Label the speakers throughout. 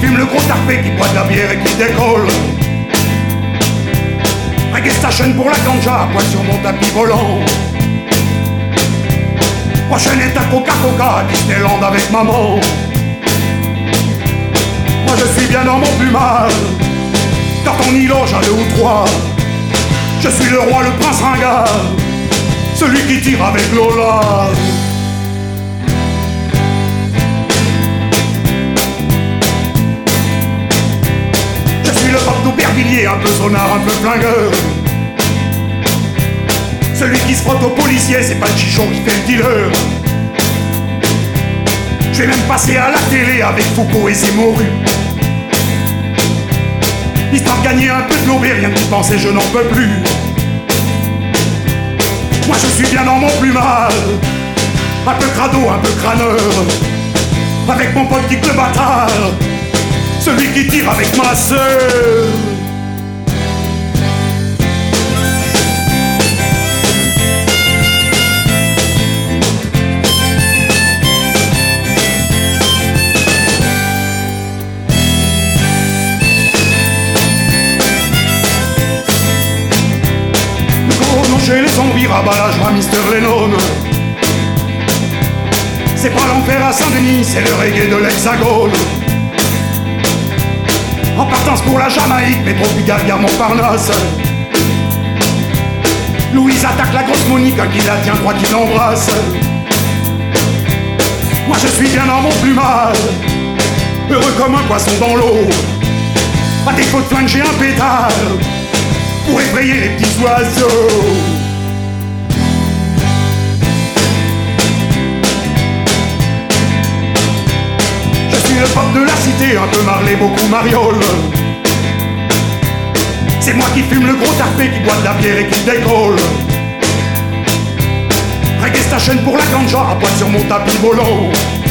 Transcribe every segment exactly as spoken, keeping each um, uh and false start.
Speaker 1: fume le gros tarpé, qui boit de la bière et qui décolle. Reggae station pour la ganja, à poil sur mon tapis volant. Prochaine étape Coca-Coca, à Disneyland avec maman. Moi je suis bien dans mon plumage, quand on y loge à deux ou trois. Je suis le roi, le prince ringard, celui qui tire avec Lola. Je suis le pop d'Aubervilliers, un peu sonard, un peu flingueur. Celui qui se frotte au policier, c'est pas le chichon qui fait le dealer. Je vais même passer à la télé avec Foucault et Zemmour. Histoire de gagner un peu de lobé, rien d'y penser, je n'en peux plus. Moi je suis bien dans mon plumage, un peu crado, un peu crâneur. Avec mon pote Dick le bâtard, celui qui tire avec ma sœur. Chez les zombies, rabat à Mister Lennon. C'est pas l'enfer à Saint-Denis, c'est le reggae de l'Hexagone. En partance pour la Jamaïque, métro Pigalle, gare Montparnasse. Louise attaque la grosse Monique, un qui la tient, trois qui l'embrasse. Moi je suis bien dans mon plumage, heureux comme un poisson dans l'eau. À défaut de flingue, j'ai un pétard pour effrayer les petits oiseaux. Je suis le pop de la cité, un peu marlé, beaucoup mariole. C'est moi qui fume le gros tarpé, qui boit de la bière et qui décolle. Reggae station pour la ganja, à poil sur mon tapis volant.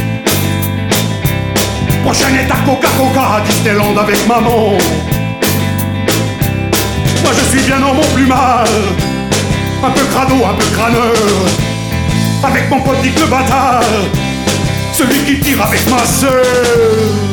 Speaker 1: Prochaine étape Coca-Coca, à Disneyland avec maman. Moi je suis bien dans mon plumage, un peu crado, un peu crâneur. Avec mon pote Dick le bâtard, celui qui tire avec ma sœur.